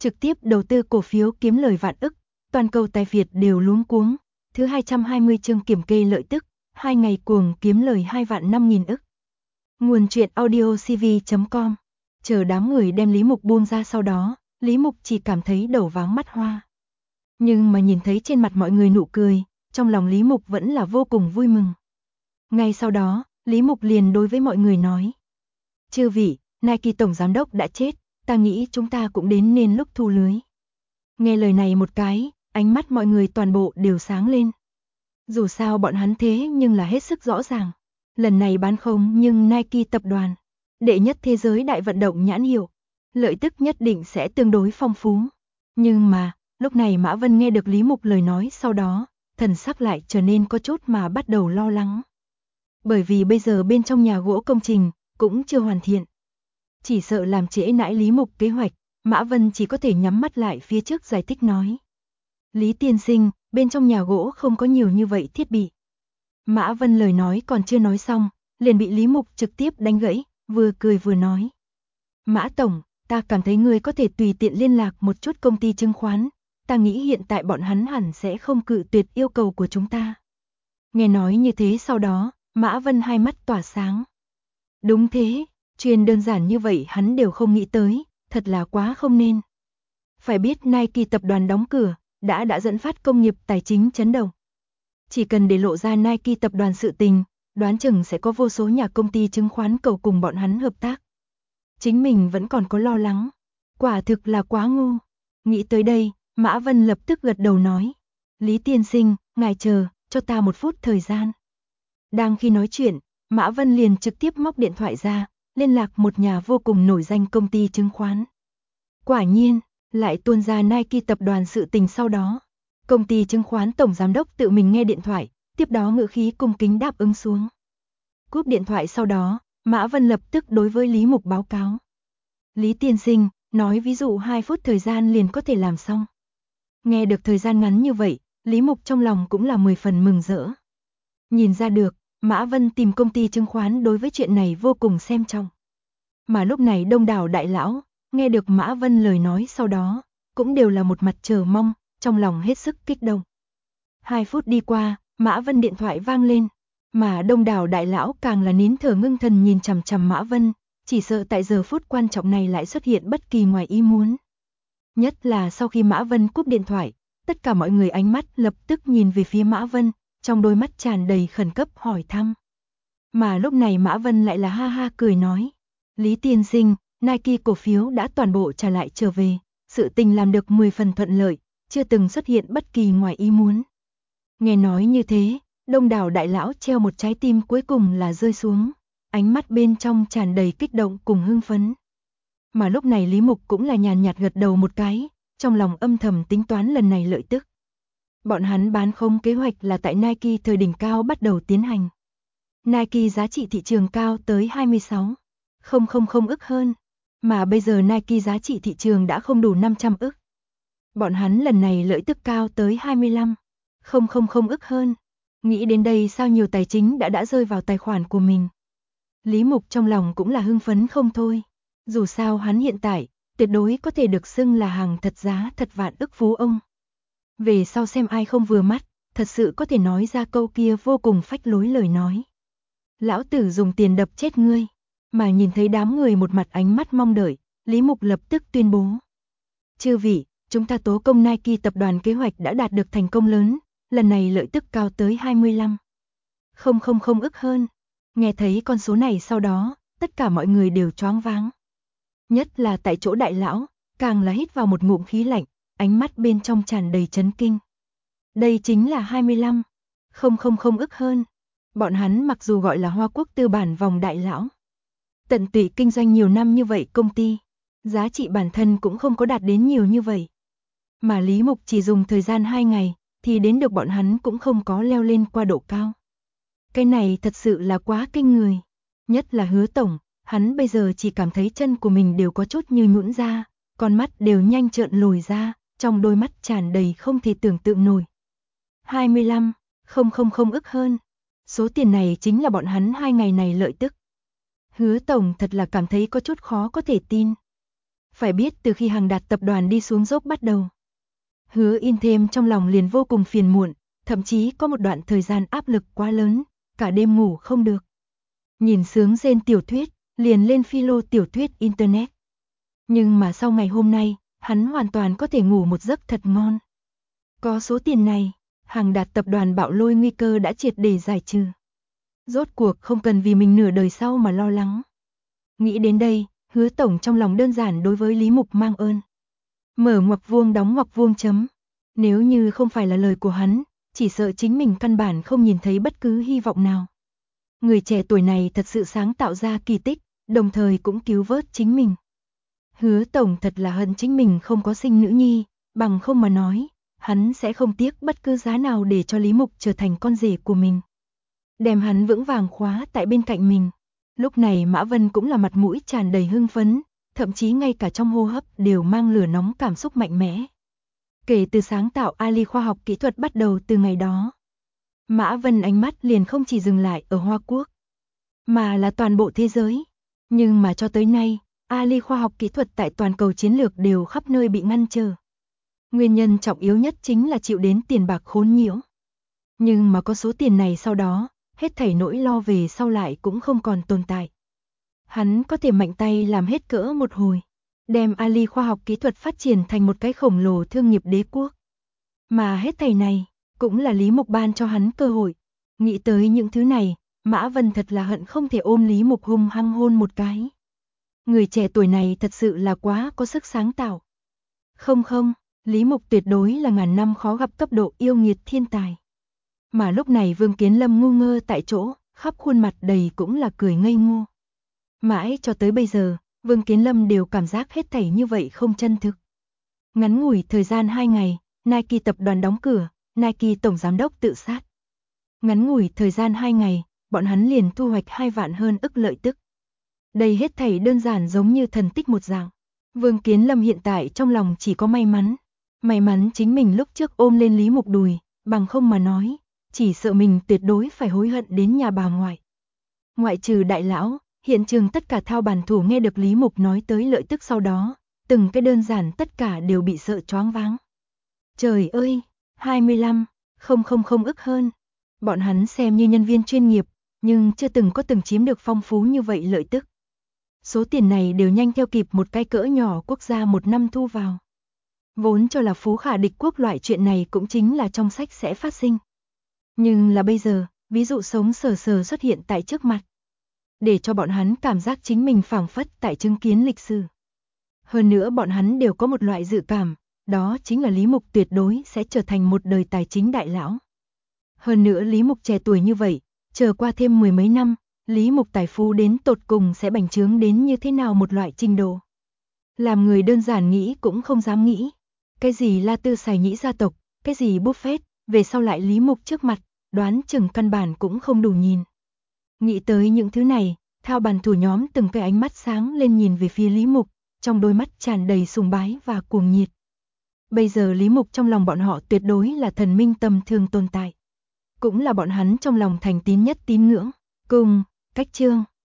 trực tiếp đầu tư cổ phiếu kiếm lời vạn ức, toàn cầu tài Việt đều luống cuống. Thứ 220 chương kiểm kê lợi tức, 2 ngày cuồng kiếm lời 2 vạn 5.000 ức. Nguồn truyện audio cv.com. Chờ đám người đem Lý Mục buông ra sau đó, Lý Mục chỉ cảm thấy đầu váng mắt hoa. Nhưng mà nhìn thấy trên mặt mọi người nụ cười, trong lòng Lý Mục vẫn là vô cùng vui mừng. Ngay sau đó, Lý Mục liền đối với mọi người nói: "Chư vị, Nike tổng giám đốc đã chết, ta nghĩ chúng ta cũng đến nên lúc thu lưới." Nghe lời này một cái, ánh mắt mọi người toàn bộ đều sáng lên. Dù sao bọn hắn thế nhưng là hết sức rõ ràng. Lần này bán không nhưng Nike tập đoàn, đệ nhất thế giới đại vận động nhãn hiệu, lợi tức nhất định sẽ tương đối phong phú. Nhưng mà, lúc này Mã Vân nghe được Lý Mục lời nói sau đó, thần sắc lại trở nên có chút mà bắt đầu lo lắng. Bởi vì bây giờ bên trong nhà gỗ công trình cũng chưa hoàn thiện. Chỉ sợ làm trễ nãi Lý Mục kế hoạch, Mã Vân chỉ có thể nhắm mắt lại phía trước giải thích nói: "Lý tiên sinh, bên trong nhà gỗ không có nhiều như vậy thiết bị." Mã Vân lời nói còn chưa nói xong, liền bị Lý Mục trực tiếp đánh gãy, vừa cười vừa nói: "Mã tổng, ta cảm thấy ngươi có thể tùy tiện liên lạc một chút công ty chứng khoán, ta nghĩ hiện tại bọn hắn hẳn sẽ không cự tuyệt yêu cầu của chúng ta." Nghe nói như thế sau đó, Mã Vân hai mắt tỏa sáng. Đúng thế, chuyện đơn giản như vậy hắn đều không nghĩ tới, thật là quá không nên. Phải biết Nike tập đoàn đóng cửa, đã dẫn phát công nghiệp tài chính chấn động. Chỉ cần để lộ ra Nike tập đoàn sự tình, đoán chừng sẽ có vô số nhà công ty chứng khoán cầu cùng bọn hắn hợp tác. Chính mình vẫn còn có lo lắng, quả thực là quá ngu. Nghĩ tới đây, Mã Vân lập tức gật đầu nói: "Lý tiên sinh, ngài chờ, cho ta 1 phút thời gian." Đang khi nói chuyện, Mã Vân liền trực tiếp móc điện thoại ra, liên lạc một nhà vô cùng nổi danh công ty chứng khoán. Quả nhiên, lại tuôn ra Nike tập đoàn sự tình sau đó. Công ty chứng khoán tổng giám đốc tự mình nghe điện thoại, tiếp đó ngữ khí cung kính đáp ứng xuống. Cúp điện thoại sau đó, Mã Vân lập tức đối với Lý Mục báo cáo: "Lý tiên sinh, nói ví dụ 2 phút thời gian liền có thể làm xong." Nghe được thời gian ngắn như vậy, Lý Mục trong lòng cũng là 10 phần mừng rỡ. Nhìn ra được, Mã Vân tìm công ty chứng khoán đối với chuyện này vô cùng xem trọng. Mà lúc này đông đảo đại lão, nghe được Mã Vân lời nói sau đó, cũng đều là một mặt chờ mong, trong lòng hết sức kích động. 2 phút đi qua, Mã Vân điện thoại vang lên, mà đông đảo đại lão càng là nín thở ngưng thần nhìn chằm chằm Mã Vân, chỉ sợ tại giờ phút quan trọng này lại xuất hiện bất kỳ ngoài ý muốn. Nhất là sau khi Mã Vân cúp điện thoại, tất cả mọi người ánh mắt lập tức nhìn về phía Mã Vân, trong đôi mắt tràn đầy khẩn cấp hỏi thăm. Mà lúc này Mã Vân lại là ha ha cười nói: "Lý tiên sinh, Nike cổ phiếu đã toàn bộ trả lại trở về, sự tình làm được 10 phần thuận lợi, chưa từng xuất hiện bất kỳ ngoài ý muốn." Nghe nói như thế, đông đảo đại lão treo một trái tim cuối cùng là rơi xuống, ánh mắt bên trong tràn đầy kích động cùng hưng phấn. Mà lúc này Lý Mục cũng là nhàn nhạt gật đầu một cái, trong lòng âm thầm tính toán lần này lợi tức. Bọn hắn bán không kế hoạch là tại Nike thời đỉnh cao bắt đầu tiến hành. Nike giá trị thị trường cao tới 26,000 ức hơn, mà bây giờ Nike giá trị thị trường đã không đủ 500 ức. Bọn hắn lần này lợi tức cao tới 25,000 ức hơn. Nghĩ đến đây sao nhiều tài chính đã rơi vào tài khoản của mình. Lý Mục trong lòng cũng là hưng phấn không thôi. Dù sao hắn hiện tại, tuyệt đối có thể được xưng là hàng thật giá thật vạn ức phú ông. Về sau xem ai không vừa mắt, thật sự có thể nói ra câu kia vô cùng phách lối lời nói: "Lão tử dùng tiền đập chết ngươi." Mà nhìn thấy đám người một mặt ánh mắt mong đợi, Lý Mục lập tức tuyên bố: "Chư vị, chúng ta tố công Nike tập đoàn kế hoạch đã đạt được thành công lớn, lần này lợi tức cao tới 25,000 ức hơn." Nghe thấy con số này sau đó, tất cả mọi người đều choáng váng. Nhất là tại chỗ đại lão, càng là hít vào một ngụm khí lạnh, ánh mắt bên trong tràn đầy chấn kinh. Đây chính là 25,000 ức hơn. Bọn hắn mặc dù gọi là Hoa Quốc tư bản vòng đại lão, tận tụy kinh doanh nhiều năm như vậy công ty, giá trị bản thân cũng không có đạt đến nhiều như vậy. Mà Lý Mục chỉ dùng thời gian 2 ngày, thì đến được bọn hắn cũng không có leo lên qua độ cao. Cái này thật sự là quá kinh người. Nhất là Hứa tổng, hắn bây giờ chỉ cảm thấy chân của mình đều có chút như nhũn ra, con mắt đều nhanh trợn lồi ra, trong đôi mắt tràn đầy không thể tưởng tượng nổi. 25,000 ức hơn. Số tiền này chính là bọn hắn 2 ngày này lợi tức. Hứa tổng thật là cảm thấy có chút khó có thể tin. Phải biết từ khi Hằng Đạt tập đoàn đi xuống dốc bắt đầu, Hứa In Thêm trong lòng liền vô cùng phiền muộn, thậm chí có một đoạn thời gian áp lực quá lớn, cả đêm ngủ không được. Nhìn sướng rên tiểu thuyết, liền lên philo tiểu thuyết Internet. Nhưng mà sau ngày hôm nay, hắn hoàn toàn có thể ngủ một giấc thật ngon. Có số tiền này, Hằng Đạt tập đoàn bạo lôi nguy cơ đã triệt để giải trừ. Rốt cuộc không cần vì mình nửa đời sau mà lo lắng. Nghĩ đến đây, Hứa tổng trong lòng đơn giản đối với Lý Mục mang ơn. Mở ngoặc vuông đóng ngoặc vuông chấm. Nếu như không phải là lời của hắn, chỉ sợ chính mình căn bản không nhìn thấy bất cứ hy vọng nào. Người trẻ tuổi này thật sự sáng tạo ra kỳ tích, đồng thời cũng cứu vớt chính mình. Hứa tổng thật là hận chính mình không có sinh nữ nhi, bằng không mà nói, hắn sẽ không tiếc bất cứ giá nào để cho Lý Mục trở thành con rể của mình. Đem hắn vững vàng khóa tại bên cạnh mình. Lúc này Mã Vân cũng là mặt mũi tràn đầy hưng phấn, thậm chí ngay cả trong hô hấp đều mang lửa nóng cảm xúc mạnh mẽ. Kể từ sáng tạo Ali khoa học kỹ thuật bắt đầu từ ngày đó, Mã Vân ánh mắt liền không chỉ dừng lại ở Hoa Quốc, mà là toàn bộ thế giới. Nhưng mà cho tới nay, Ali khoa học kỹ thuật tại toàn cầu chiến lược đều khắp nơi bị ngăn trở. Nguyên nhân trọng yếu nhất chính là chịu đến tiền bạc khốn nhiễu. Nhưng mà có số tiền này sau đó, hết thảy nỗi lo về sau lại cũng không còn tồn tại. Hắn có thể mạnh tay làm hết cỡ một hồi, đem Ali khoa học kỹ thuật phát triển thành một cái khổng lồ thương nghiệp đế quốc. Mà hết thảy này, cũng là Lý Mục ban cho hắn cơ hội. Nghĩ tới những thứ này, Mã Vân thật là hận không thể ôm Lý Mục hung hăng hôn một cái. Người trẻ tuổi này thật sự là quá có sức sáng tạo. Không, Lý Mục tuyệt đối là ngàn năm khó gặp cấp độ yêu nghiệt thiên tài. Mà lúc này Vương Kiến Lâm ngu ngơ tại chỗ, khắp khuôn mặt đầy cũng là cười ngây ngô. Mãi cho tới bây giờ, Vương Kiến Lâm đều cảm giác hết thảy như vậy không chân thực. Ngắn ngủi thời gian 2 ngày, Nike tập đoàn đóng cửa, Nike tổng giám đốc tự sát. Ngắn ngủi thời gian 2 ngày, bọn hắn liền thu hoạch 2 vạn hơn ức lợi tức. Đây hết thảy đơn giản giống như thần tích một dạng. Vương Kiến Lâm hiện tại trong lòng chỉ có may mắn. May mắn chính mình lúc trước ôm lên Lý Mục đùi, bằng không mà nói, chỉ sợ mình tuyệt đối phải hối hận đến nhà bà ngoại. Ngoại trừ đại lão, hiện trường tất cả thao bàn thủ nghe được Lý Mục nói tới lợi tức sau đó, từng cái đơn giản tất cả đều bị sợ choáng váng. Trời ơi, 25,000 ức hơn. Bọn hắn xem như nhân viên chuyên nghiệp, nhưng chưa từng chiếm được phong phú như vậy lợi tức. Số tiền này đều nhanh theo kịp một cái cỡ nhỏ quốc gia một năm thu vào. Vốn cho là phú khả địch quốc loại chuyện này cũng chính là trong sách sẽ phát sinh. Nhưng là bây giờ, ví dụ sống sờ sờ xuất hiện tại trước mặt. Để cho bọn hắn cảm giác chính mình phảng phất tại chứng kiến lịch sử. Hơn nữa bọn hắn đều có một loại dự cảm, đó chính là Lý Mục tuyệt đối sẽ trở thành một đời tài chính đại lão. Hơn nữa Lý Mục trẻ tuổi như vậy, chờ qua thêm 10 mấy năm, Lý Mục tài phú đến tột cùng sẽ bành trướng đến như thế nào một loại trình độ. Làm người đơn giản nghĩ cũng không dám nghĩ. Cái gì La Tư Sài Nhĩ gia tộc, cái gì Buffett, về sau lại Lý Mục trước mặt, đoán chừng căn bản cũng không đủ nhìn. Nghĩ tới những thứ này, thao bàn thủ nhóm từng cái ánh mắt sáng lên nhìn về phía Lý Mục, trong đôi mắt tràn đầy sùng bái và cuồng nhiệt. Bây giờ Lý Mục trong lòng bọn họ tuyệt đối là thần minh tầm thường tồn tại. Cũng là bọn hắn trong lòng thành tín nhất tín ngưỡng. Cùng, cách chương.